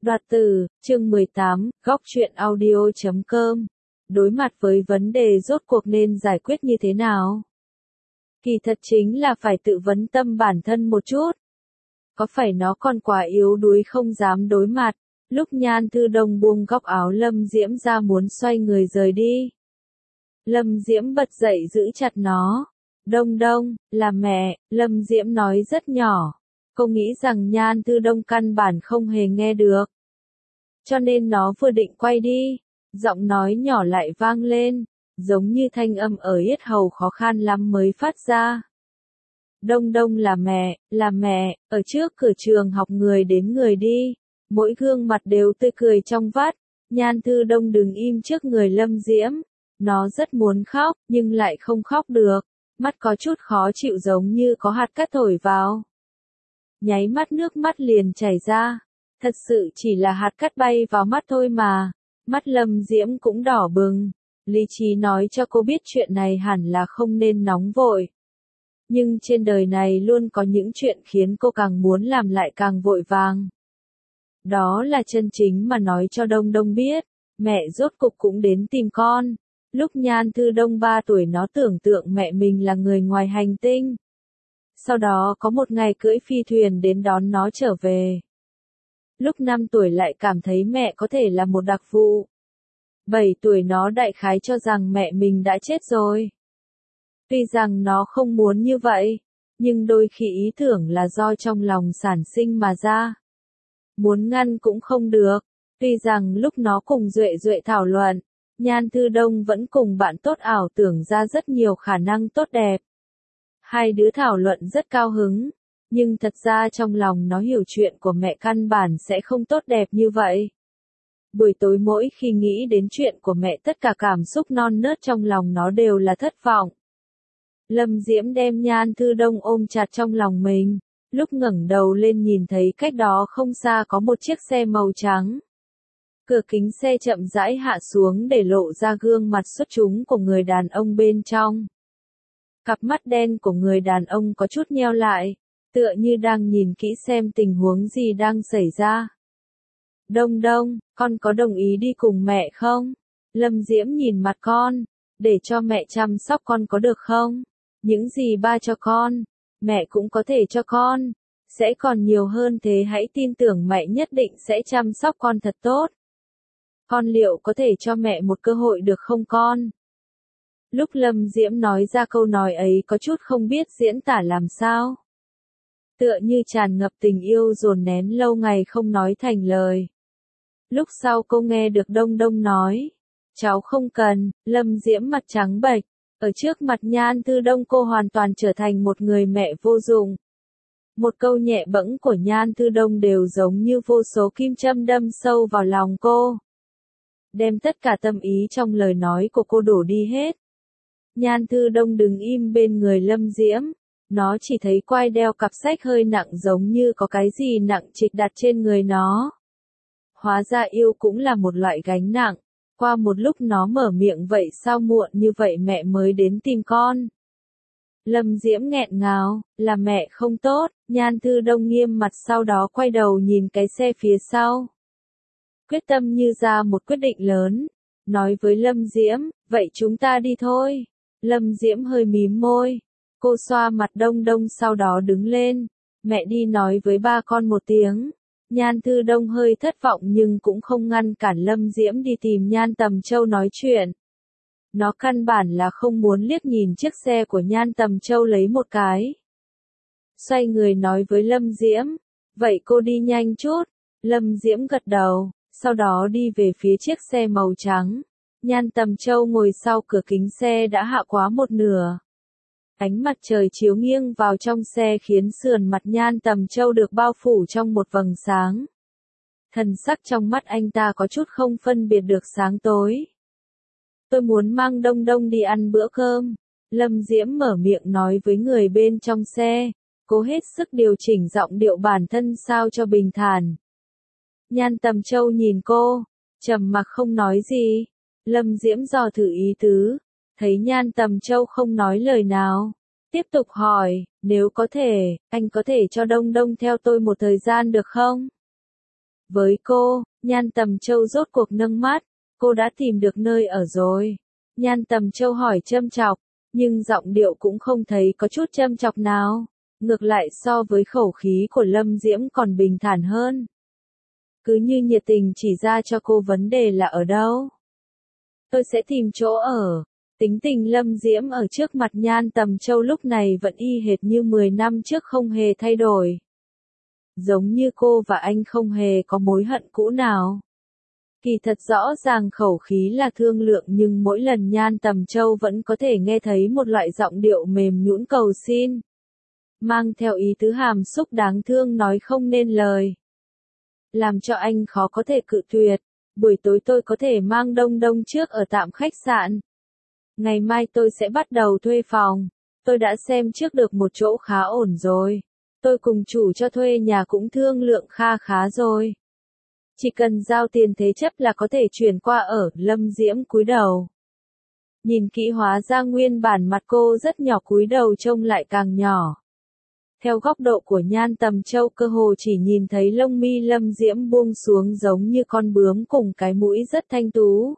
Đoạt tử, chương 18, góc truyện audio.com. Đối mặt với vấn đề rốt cuộc nên giải quyết như thế nào? Kỳ thật chính là phải tự vấn tâm bản thân một chút. Có phải nó còn quá yếu đuối không dám đối mặt? Lúc Nhan Thư Đông buông góc áo Lâm Diễm ra muốn xoay người rời đi. Lâm Diễm bật dậy giữ chặt nó. Đông Đông, là mẹ, Lâm Diễm nói rất nhỏ. Cô nghĩ rằng Nhan Thư Đông căn bản không hề nghe được. Cho nên nó vừa định quay đi, giọng nói nhỏ lại vang lên, giống như thanh âm ở yết hầu khó khăn lắm mới phát ra. Đông Đông là mẹ, ở trước cửa trường học người đến người đi, mỗi gương mặt đều tươi cười trong vắt. Nhan Thư Đông đứng im trước người Lâm Diễm, nó rất muốn khóc, nhưng lại không khóc được, mắt có chút khó chịu giống như có hạt cát thổi vào. Nháy mắt nước mắt liền chảy ra, thật sự chỉ là hạt cát bay vào mắt thôi mà. Mắt Lâm Diễm cũng đỏ bừng, lý trí nói cho cô biết chuyện này hẳn là không nên nóng vội. Nhưng trên đời này luôn có những chuyện khiến cô càng muốn làm lại càng vội vàng. Đó là chân chính mà nói cho Đông Đông biết, mẹ rốt cục cũng đến tìm con. Lúc Nhan Thư Đông 3 tuổi nó tưởng tượng mẹ mình là người ngoài hành tinh. Sau đó có một ngày cưỡi phi thuyền đến đón nó trở về. Lúc 5 tuổi lại cảm thấy mẹ có thể là một đặc vụ. 7 tuổi nó đại khái cho rằng mẹ mình đã chết rồi. Tuy rằng nó không muốn như vậy, nhưng đôi khi ý tưởng là do trong lòng sản sinh mà ra. Muốn ngăn cũng không được, tuy rằng lúc nó cùng Duệ Duệ thảo luận, Nhan Thư Đông vẫn cùng bạn tốt ảo tưởng ra rất nhiều khả năng tốt đẹp. Hai đứa thảo luận rất cao hứng, nhưng thật ra trong lòng nó hiểu chuyện của mẹ căn bản sẽ không tốt đẹp như vậy. Buổi tối mỗi khi nghĩ đến chuyện của mẹ tất cả cảm xúc non nớt trong lòng nó đều là thất vọng. Lâm Diễm đem Nhan Thư Đông ôm chặt trong lòng mình, lúc ngẩng đầu lên nhìn thấy cách đó không xa có một chiếc xe màu trắng. Cửa kính xe chậm rãi hạ xuống để lộ ra gương mặt xuất chúng của người đàn ông bên trong. Cặp mắt đen của người đàn ông có chút nheo lại, tựa như đang nhìn kỹ xem tình huống gì đang xảy ra. Đông Đông, con có đồng ý đi cùng mẹ không? Lâm Diễm nhìn mặt con, để cho mẹ chăm sóc con có được không? Những gì ba cho con, mẹ cũng có thể cho con. Sẽ còn nhiều hơn thế, hãy tin tưởng mẹ nhất định sẽ chăm sóc con thật tốt. Con liệu có thể cho mẹ một cơ hội được không con? Lúc Lâm Diễm nói ra câu nói ấy có chút không biết diễn tả làm sao. Tựa như tràn ngập tình yêu dồn nén lâu ngày không nói thành lời. Lúc sau cô nghe được Đông Đông nói, cháu không cần. Lâm Diễm mặt trắng bệch, ở trước mặt Nhan Thư Đông cô hoàn toàn trở thành một người mẹ vô dụng. Một câu nhẹ bẫng của Nhan Thư Đông đều giống như vô số kim châm đâm sâu vào lòng cô. Đem tất cả tâm ý trong lời nói của cô đổ đi hết. Nhan Thư Đông đứng im bên người Lâm Diễm, nó chỉ thấy quai đeo cặp sách hơi nặng giống như có cái gì nặng trịch đặt trên người nó. Hóa ra yêu cũng là một loại gánh nặng. Qua một lúc nó mở miệng, vậy sao muộn như vậy mẹ mới đến tìm con? Lâm Diễm nghẹn ngào, là mẹ không tốt. Nhan Thư Đông nghiêm mặt sau đó quay đầu nhìn cái xe phía sau. Quyết tâm như ra một quyết định lớn, nói với Lâm Diễm, vậy chúng ta đi thôi. Lâm Diễm hơi mím môi, cô xoa mặt Đông Đông sau đó đứng lên, mẹ đi nói với ba con một tiếng. Nhan Thư Đông hơi thất vọng nhưng cũng không ngăn cản Lâm Diễm đi tìm Nhan Tầm Châu nói chuyện. Nó căn bản là không muốn liếc nhìn chiếc xe của Nhan Tầm Châu lấy một cái. Xoay người nói với Lâm Diễm, vậy cô đi nhanh chút. Lâm Diễm gật đầu, sau đó đi về phía chiếc xe màu trắng. Nhan Tầm Châu ngồi sau cửa kính xe đã hạ quá một nửa. Ánh mặt trời chiếu nghiêng vào trong xe khiến sườn mặt Nhan Tầm Châu được bao phủ trong một vầng sáng. Thần sắc trong mắt anh ta có chút không phân biệt được sáng tối. Tôi muốn mang Đông Đông đi ăn bữa cơm. Lâm Diễm mở miệng nói với người bên trong xe, cố hết sức điều chỉnh giọng điệu bản thân sao cho bình thản. Nhan Tầm Châu nhìn cô, trầm mặc không nói gì. Lâm Diễm dò thử ý tứ, thấy Nhan Tầm Châu không nói lời nào, tiếp tục hỏi, nếu có thể, anh có thể cho Đông Đông theo tôi một thời gian được không? Với cô, Nhan Tầm Châu rốt cuộc nâng mắt, cô đã tìm được nơi ở rồi. Nhan Tầm Châu hỏi châm chọc, nhưng giọng điệu cũng không thấy có chút châm chọc nào. Ngược lại so với khẩu khí của Lâm Diễm còn bình thản hơn. Cứ như nhiệt tình chỉ ra cho cô vấn đề là ở đâu. Tôi sẽ tìm chỗ ở. Tính tình Lâm Diễm ở trước mặt Nhan Tầm Châu lúc này vẫn y hệt như 10 năm trước không hề thay đổi. Giống như cô và anh không hề có mối hận cũ nào. Kỳ thật rõ ràng khẩu khí là thương lượng nhưng mỗi lần Nhan Tầm Châu vẫn có thể nghe thấy một loại giọng điệu mềm nhũn cầu xin. Mang theo ý tứ hàm xúc đáng thương nói không nên lời. Làm cho anh khó có thể cự tuyệt. Buổi tối tôi có thể mang Đông Đông trước ở tạm khách sạn. Ngày mai tôi sẽ bắt đầu thuê phòng. Tôi đã xem trước được một chỗ khá ổn rồi. Tôi cùng chủ cho thuê nhà cũng thương lượng kha khá rồi. Chỉ cần giao tiền thế chấp là có thể chuyển qua ở. Lâm Diễm cúi đầu. Nhìn kỹ hóa ra nguyên bản mặt cô rất nhỏ, cúi đầu trông lại càng nhỏ. Theo góc độ của Nhan Tầm Châu cơ hồ chỉ nhìn thấy lông mi Lâm Diễm buông xuống giống như con bướm cùng cái mũi rất thanh tú.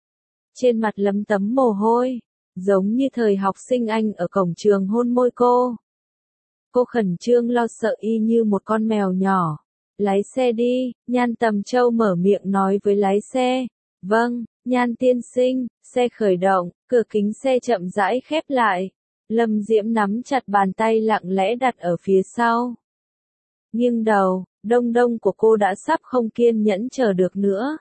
Trên mặt lấm tấm mồ hôi, giống như thời học sinh Anh ở cổng trường hôn môi cô. Cô khẩn trương lo sợ y như một con mèo nhỏ. Lái xe đi, Nhan Tầm Châu mở miệng nói với lái xe. Vâng, Nhan tiên sinh, xe khởi động, cửa kính xe chậm rãi khép lại. Lâm Diễm nắm chặt bàn tay lặng lẽ đặt ở phía sau. Nghiêng đầu, Đông Đông của cô đã sắp không kiên nhẫn chờ được nữa.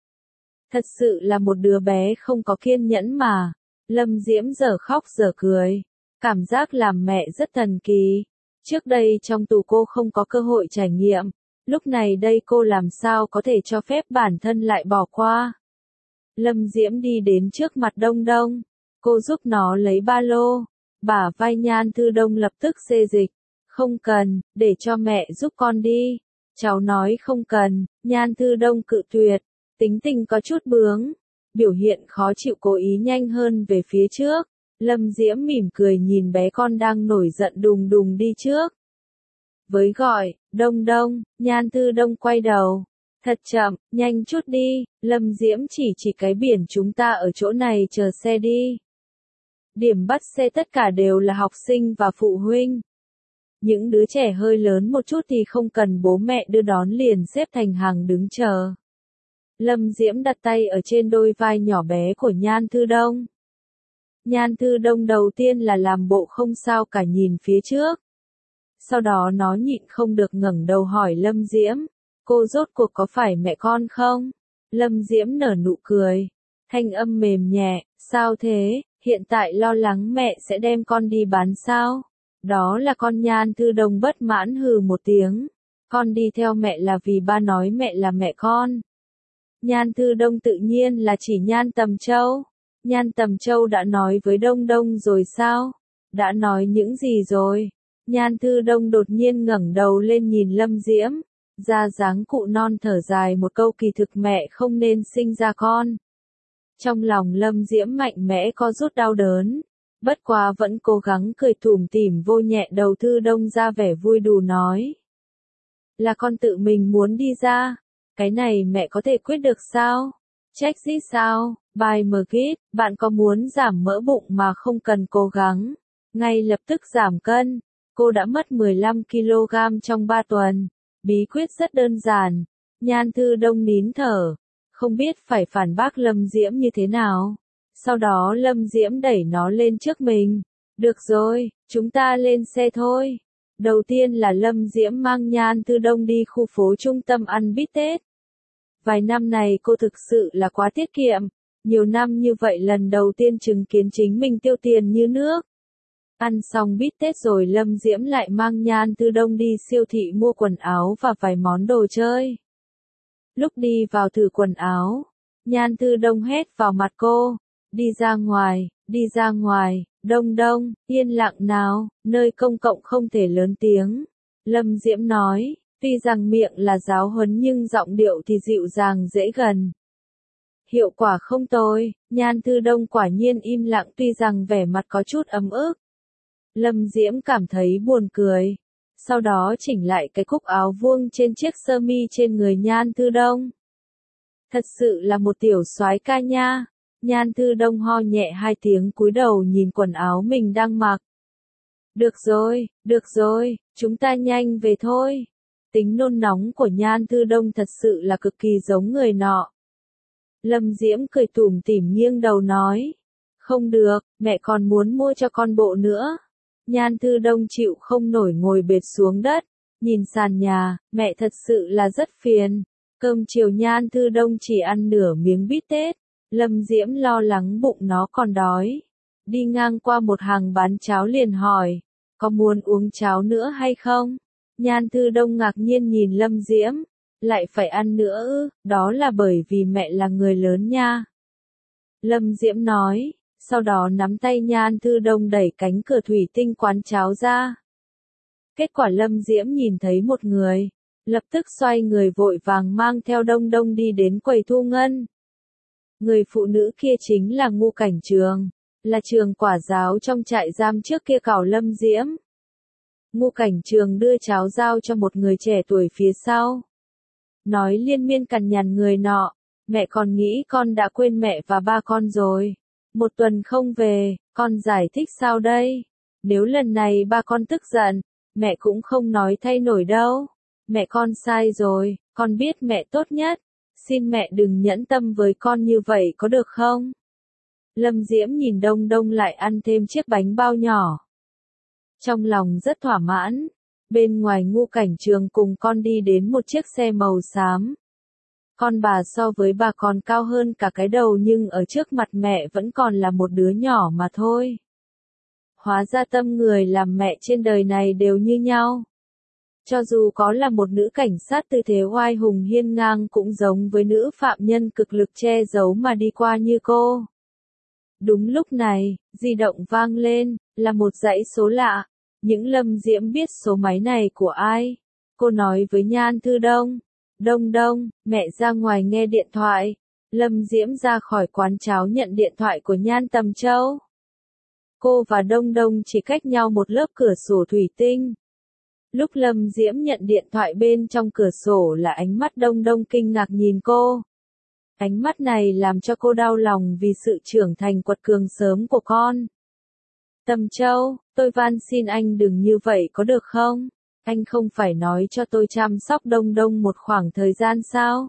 Thật sự là một đứa bé không có kiên nhẫn mà. Lâm Diễm giờ khóc giờ cười. Cảm giác làm mẹ rất thần kỳ. Trước đây trong tù cô không có cơ hội trải nghiệm. Lúc này đây cô làm sao có thể cho phép bản thân lại bỏ qua. Lâm Diễm đi đến trước mặt Đông Đông. Cô giúp nó lấy ba lô. Bả vai Nhan Thư Đông lập tức xê dịch. Không cần, để cho mẹ giúp con đi. Cháu nói không cần, Nhan Thư Đông cự tuyệt. Tính tình có chút bướng. Biểu hiện khó chịu cố ý nhanh hơn về phía trước. Lâm Diễm mỉm cười nhìn bé con đang nổi giận đùng đùng đi trước. Với gọi, Đông Đông, Nhan Thư Đông quay đầu. Thật chậm, nhanh chút đi. Lâm Diễm chỉ cái biển chúng ta ở chỗ này chờ xe đi. Điểm bắt xe tất cả đều là học sinh và phụ huynh. Những đứa trẻ hơi lớn một chút thì không cần bố mẹ đưa đón liền xếp thành hàng đứng chờ. Lâm Diễm đặt tay ở trên đôi vai nhỏ bé của Nhan Thư Đông. Nhan Thư Đông đầu tiên là làm bộ không sao cả nhìn phía trước. Sau đó nó nhịn không được ngẩng đầu hỏi Lâm Diễm. Cô rốt cuộc có phải mẹ con không? Lâm Diễm nở nụ cười. Thanh âm mềm nhẹ, sao thế? Hiện tại lo lắng mẹ sẽ đem con đi bán sao? Đó là con. Nhan Thư Đông bất mãn hừ một tiếng. Con đi theo mẹ là vì ba nói mẹ là mẹ con. Nhan Thư Đông tự nhiên là chỉ Nhan Tầm Châu. Nhan Tầm Châu đã nói với Đông Đông rồi sao? Đã nói những gì rồi? Nhan Thư Đông đột nhiên ngẩng đầu lên nhìn Lâm Diễm. Ra dáng cụ non thở dài một câu, kỳ thực mẹ không nên sinh ra con. Trong lòng Lâm Diễm mạnh mẽ co rút đau đớn. Bất quá vẫn cố gắng cười tủm tỉm vô nhẹ đầu Thư Đông ra vẻ vui đùa nói. Là con tự mình muốn đi ra. Cái này mẹ có thể quyết được sao? Trách gì sao? Bài Mgit, bạn có muốn giảm mỡ bụng mà không cần cố gắng. Ngay lập tức giảm cân. Cô đã mất 15 kg trong 3 tuần. Bí quyết rất đơn giản. Nhan Thư Đông nín thở. Không biết phải phản bác Lâm Diễm như thế nào. Sau đó Lâm Diễm đẩy nó lên trước mình. Được rồi, chúng ta lên xe thôi. Đầu tiên là Lâm Diễm mang Nhan Thư Đông đi khu phố trung tâm ăn bít tết. Vài năm này cô thực sự là quá tiết kiệm. Nhiều năm như vậy lần đầu tiên chứng kiến chính mình tiêu tiền như nước. Ăn xong bít tết rồi Lâm Diễm lại mang Nhan Thư Đông đi siêu thị mua quần áo và vài món đồ chơi. Lúc đi vào thử quần áo, Nhan Thư Đông hét vào mặt cô. Đi ra ngoài, Đông Đông, yên lặng nào, nơi công cộng không thể lớn tiếng. Lâm Diễm nói, tuy rằng miệng là giáo huấn nhưng giọng điệu thì dịu dàng dễ gần. Hiệu quả không tồi, Nhan Thư Đông quả nhiên im lặng tuy rằng vẻ mặt có chút ấm ức. Lâm Diễm cảm thấy buồn cười. sau đó chỉnh lại cái cúc áo vuông trên chiếc sơ mi trên người Nhan Thư Đông. Thật sự là một tiểu soái ca nha. Nhan Thư Đông ho nhẹ 2 tiếng cúi đầu nhìn quần áo mình đang mặc. Được rồi, chúng ta nhanh về thôi. Tính nôn nóng của Nhan Thư Đông thật sự là cực kỳ giống người nọ. Lâm Diễm cười tủm tỉm nghiêng đầu nói. Không được, mẹ còn muốn mua cho con bộ nữa. Nhan Thư Đông chịu không nổi ngồi bệt xuống đất, nhìn sàn nhà, mẹ thật sự là rất phiền. Cơm chiều Nhan Thư Đông chỉ ăn nửa miếng bít tết, Lâm Diễm lo lắng bụng nó còn đói. Đi ngang qua một hàng bán cháo liền hỏi, có muốn uống cháo nữa hay không? Nhan Thư Đông ngạc nhiên nhìn Lâm Diễm, lại phải ăn nữa ư, đó là bởi vì mẹ là người lớn nha. Lâm Diễm nói, sau đó nắm tay Nhan Thư Đông đẩy cánh cửa thủy tinh quán cháo ra. Kết quả Lâm Diễm nhìn thấy một người, lập tức xoay người vội vàng mang theo Đông Đông đi đến quầy thu ngân. Người phụ nữ kia chính là Ngô Cảnh Trường, là trường quả giáo trong trại giam trước kia cảo Lâm Diễm. Ngô Cảnh Trường đưa cháo giao cho một người trẻ tuổi phía sau. Nói liên miên cằn nhằn người nọ, mẹ còn nghĩ con đã quên mẹ và ba con rồi. 1 tuần không về, con giải thích sao đây? Nếu lần này ba con tức giận, mẹ cũng không nói thay nổi đâu. Mẹ con sai rồi, con biết mẹ tốt nhất. Xin mẹ đừng nhẫn tâm với con như vậy có được không? Lâm Diễm nhìn Đông Đông lại ăn thêm chiếc bánh bao nhỏ. Trong lòng rất thỏa mãn. Bên ngoài Ngô Cảnh Trường cùng con đi đến một chiếc xe màu xám. Con bà so với bà còn cao hơn cả cái đầu nhưng ở trước mặt mẹ vẫn còn là một đứa nhỏ mà thôi. Hóa ra tâm người làm mẹ trên đời này đều như nhau. Cho dù có là một nữ cảnh sát tư thế oai hùng hiên ngang cũng giống với nữ phạm nhân cực lực che giấu mà đi qua như cô. Đúng lúc này, di động vang lên, là một dãy số lạ. Những Lâm Diễm biết số máy này của ai. Cô nói với Nhan Thư Đông. Đông Đông, mẹ ra ngoài nghe điện thoại. Lâm Diễm ra khỏi quán cháo nhận điện thoại của Nhan Tầm Châu. Cô và Đông Đông chỉ cách nhau một lớp cửa sổ thủy tinh. Lúc Lâm Diễm nhận điện thoại bên trong cửa sổ là ánh mắt Đông Đông kinh ngạc nhìn cô. Ánh mắt này làm cho cô đau lòng vì sự trưởng thành quật cường sớm của con. Tầm Châu, tôi van xin anh đừng như vậy có được không? Anh không phải nói cho tôi chăm sóc Đông Đông một khoảng thời gian sao?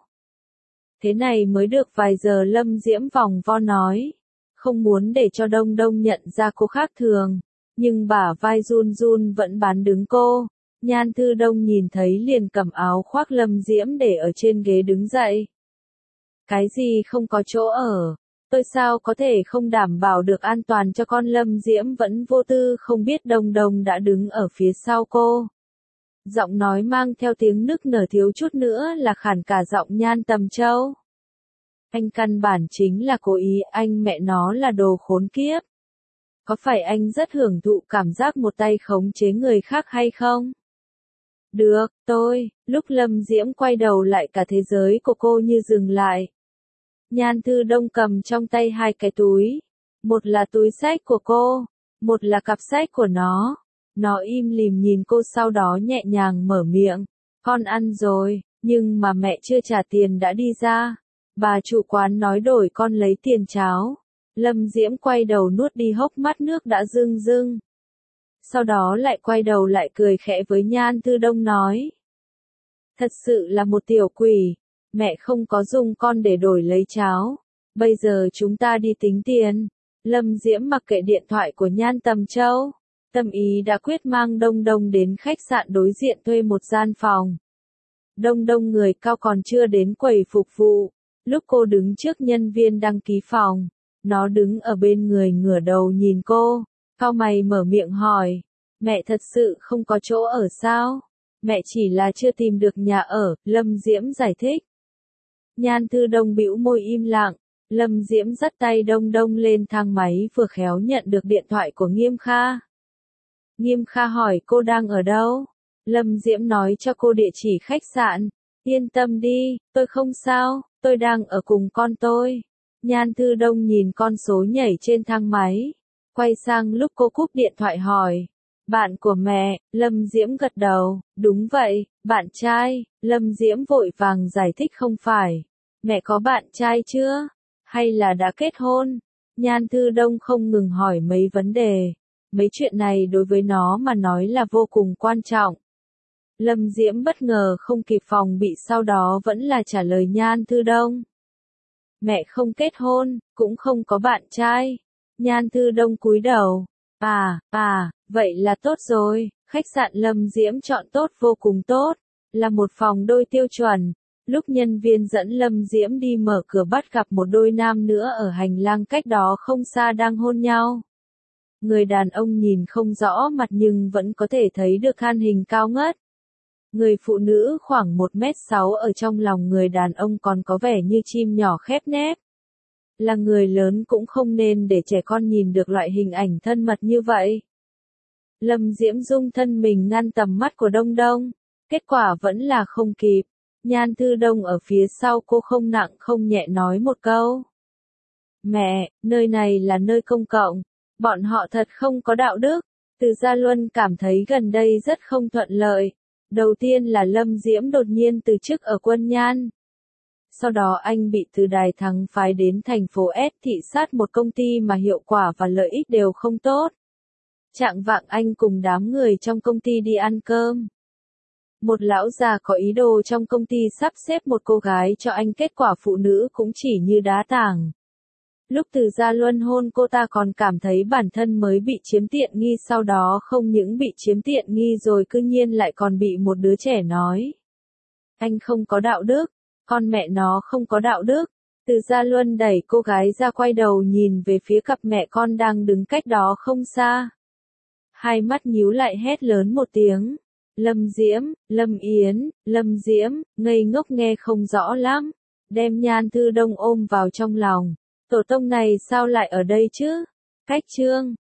Thế này mới được vài giờ Lâm Diễm vòng vo nói. Không muốn để cho Đông Đông nhận ra cô khác thường. Nhưng bả vai run run vẫn bán đứng cô. Nhan Thư Đông nhìn thấy liền cầm áo khoác Lâm Diễm để ở trên ghế đứng dậy. Cái gì không có chỗ ở? Tôi sao có thể không đảm bảo được an toàn cho con? Lâm Diễm vẫn vô tư không biết Đông Đông đã đứng ở phía sau cô. Giọng nói mang theo tiếng nức nở thiếu chút nữa là khản cả giọng Nhan Tầm Châu. Anh căn bản chính là cố ý, anh mẹ nó là đồ khốn kiếp. Có phải anh rất hưởng thụ cảm giác một tay khống chế người khác hay không? Được, lúc Lâm Diễm quay đầu lại cả thế giới của cô như dừng lại. Nhan Thư Đông cầm trong tay 2 cái túi. Một là túi xách của cô, một là cặp xách của nó. Nó im lìm nhìn cô sau đó nhẹ nhàng mở miệng. Con ăn rồi, nhưng mà mẹ chưa trả tiền đã đi ra. Bà chủ quán nói đổi con lấy tiền cháo. Lâm Diễm quay đầu nuốt đi hốc mắt nước đã rưng rưng. Sau đó lại quay đầu lại cười khẽ với Nhan Thư Đông nói. Thật sự là một tiểu quỷ. Mẹ không có dùng con để đổi lấy cháo. Bây giờ chúng ta đi tính tiền. Lâm Diễm mặc kệ điện thoại của Nhan Tầm Châu. Tâm ý đã quyết mang Đông Đông đến khách sạn đối diện thuê một gian phòng. Đông Đông người cao còn chưa đến quầy phục vụ. Lúc cô đứng trước nhân viên đăng ký phòng, nó đứng ở bên người ngửa đầu nhìn cô, cau mày mở miệng hỏi. Mẹ thật sự không có chỗ ở sao? Mẹ chỉ là chưa tìm được nhà ở, Lâm Diễm giải thích. Nhan Thư Đông bĩu môi im lặng. Lâm Diễm dắt tay Đông Đông lên thang máy vừa khéo nhận được điện thoại của Nghiêm Kha. Nghiêm Kha hỏi cô đang ở đâu? Lâm Diễm nói cho cô địa chỉ khách sạn. Yên tâm đi, tôi không sao, tôi đang ở cùng con tôi. Nhan Thư Đông nhìn con số nhảy trên thang máy. Quay sang lúc cô cúp điện thoại hỏi. Bạn của mẹ, Lâm Diễm gật đầu, đúng vậy, bạn trai, Lâm Diễm vội vàng giải thích không phải. Mẹ có bạn trai chưa? Hay là đã kết hôn? Nhan Thư Đông không ngừng hỏi mấy vấn đề. Mấy chuyện này đối với nó mà nói là vô cùng quan trọng. Lâm Diễm bất ngờ không kịp phòng bị sau đó vẫn là trả lời Nhan Thư Đông. Mẹ không kết hôn, cũng không có bạn trai. Nhan Thư Đông cúi đầu. Vậy là tốt rồi, khách sạn Lâm Diễm chọn tốt vô cùng tốt, là một phòng đôi tiêu chuẩn. Lúc nhân viên dẫn Lâm Diễm đi mở cửa bắt gặp một đôi nam nữa ở hành lang cách đó không xa đang hôn nhau. Người đàn ông nhìn không rõ mặt nhưng vẫn có thể thấy được khan hình cao ngất. Người phụ nữ khoảng 1m6 ở trong lòng người đàn ông còn có vẻ như chim nhỏ khép nép. Là người lớn cũng không nên để trẻ con nhìn được loại hình ảnh thân mật như vậy. Lâm Diễm dung thân mình ngăn tầm mắt của Đông Đông. Kết quả vẫn là không kịp. Nhan Thư Đông ở phía sau cô không nặng không nhẹ nói một câu. Mẹ, nơi này là nơi công cộng. Bọn họ thật không có đạo đức. Từ Gia Luân cảm thấy gần đây rất không thuận lợi. Đầu tiên là Lâm Diễm đột nhiên từ chức ở Quân Nhan. Sau đó anh bị từ Đài Thắng phái đến thành phố S thị sát một công ty mà hiệu quả và lợi ích đều không tốt. Trạng vạng anh cùng đám người trong công ty đi ăn cơm. Một lão già có ý đồ trong công ty sắp xếp một cô gái cho anh, kết quả phụ nữ cũng chỉ như đá tảng. Lúc Từ Gia Luân hôn cô ta còn cảm thấy bản thân mới bị chiếm tiện nghi, sau đó không những bị chiếm tiện nghi rồi cư nhiên lại còn bị một đứa trẻ nói. Anh không có đạo đức, con mẹ nó không có đạo đức. Từ Gia Luân đẩy cô gái ra, quay đầu nhìn về phía cặp mẹ con đang đứng cách đó không xa. Hai mắt nhíu lại hét lớn một tiếng. Lâm Diễm, Lâm Yến, Lâm Diễm, ngây ngốc nghe không rõ lắm. Đem Nhan Thư Đông ôm vào trong lòng. Tổ tông này sao lại ở đây chứ? Cách chương.